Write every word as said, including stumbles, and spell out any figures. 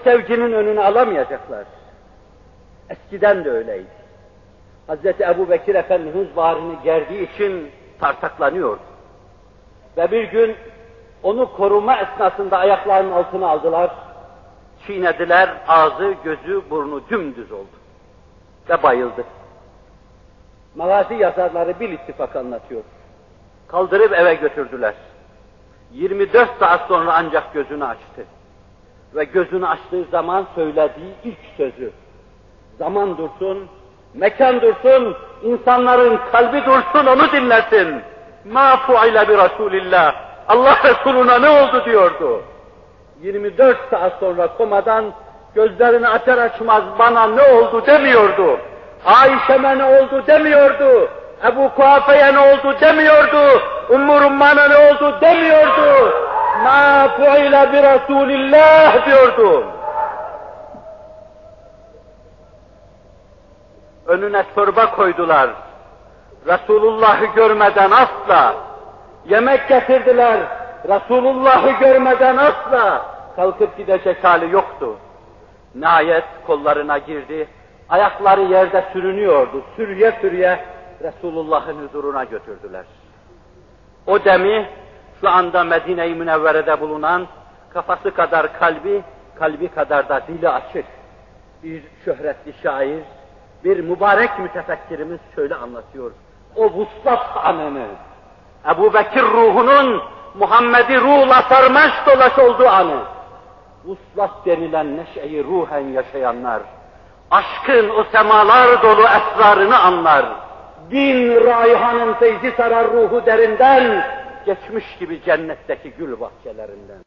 sevginin önünü alamayacaklar. Eskiden de öyleydi. Hazreti Ebubekir Efendimiz bağrını gerdiği için tartaklanıyordu. Ve bir gün onu koruma esnasında ayaklarının altına aldılar, çiğnediler, ağzı, gözü, burnu dümdüz oldu ve bayıldı. Magazi yazarları bil ittifak anlatıyor. Kaldırıp eve götürdüler. yirmi dört saat sonra ancak gözünü açtı. Ve gözünü açtığı zaman söylediği ilk sözü, zaman dursun, mekan dursun, insanların kalbi dursun, onu dinlesin. مَا فُعِلَ بِرَسُولِ اللّٰهِ Allah Resuluna ne oldu diyordu. yirmi dört saat sonra komadan gözlerini açar açmaz bana ne oldu demiyordu. Ayşe'me ne oldu demiyordu. Ebu Kuhafe'ye ne oldu demiyordu. Ümmü Rumman'a ne oldu demiyordu. مَا فُعِلَ بِرَسُولِ اللّٰهِ diyordu. Önüne çorba koydular. Resulullah'ı görmeden asla. Yemek getirdiler. Resulullah'ı görmeden asla. Kalkıp gidecek hali yoktu. Nihayet kollarına girdi. Ayakları yerde sürünüyordu. Sürüye sürüye Resulullah'ın huzuruna götürdüler. O demi şu anda Medine-i Münevvere'de bulunan kafası kadar kalbi, kalbi kadar da dili açık bir şöhretli şair, bir mübarek mütefekkirimiz şöyle anlatıyor. O vuslat anını, Ebubekir ruhunun Muhammed'i ruhla sarmaş dolaş olduğu anı, vuslat denilen neşeyi ruhen yaşayanlar, aşkın o semalar dolu esrarını anlar, bin raihanın feyzi sarar ruhu derinden, geçmiş gibi cennetteki gül bahçelerinden.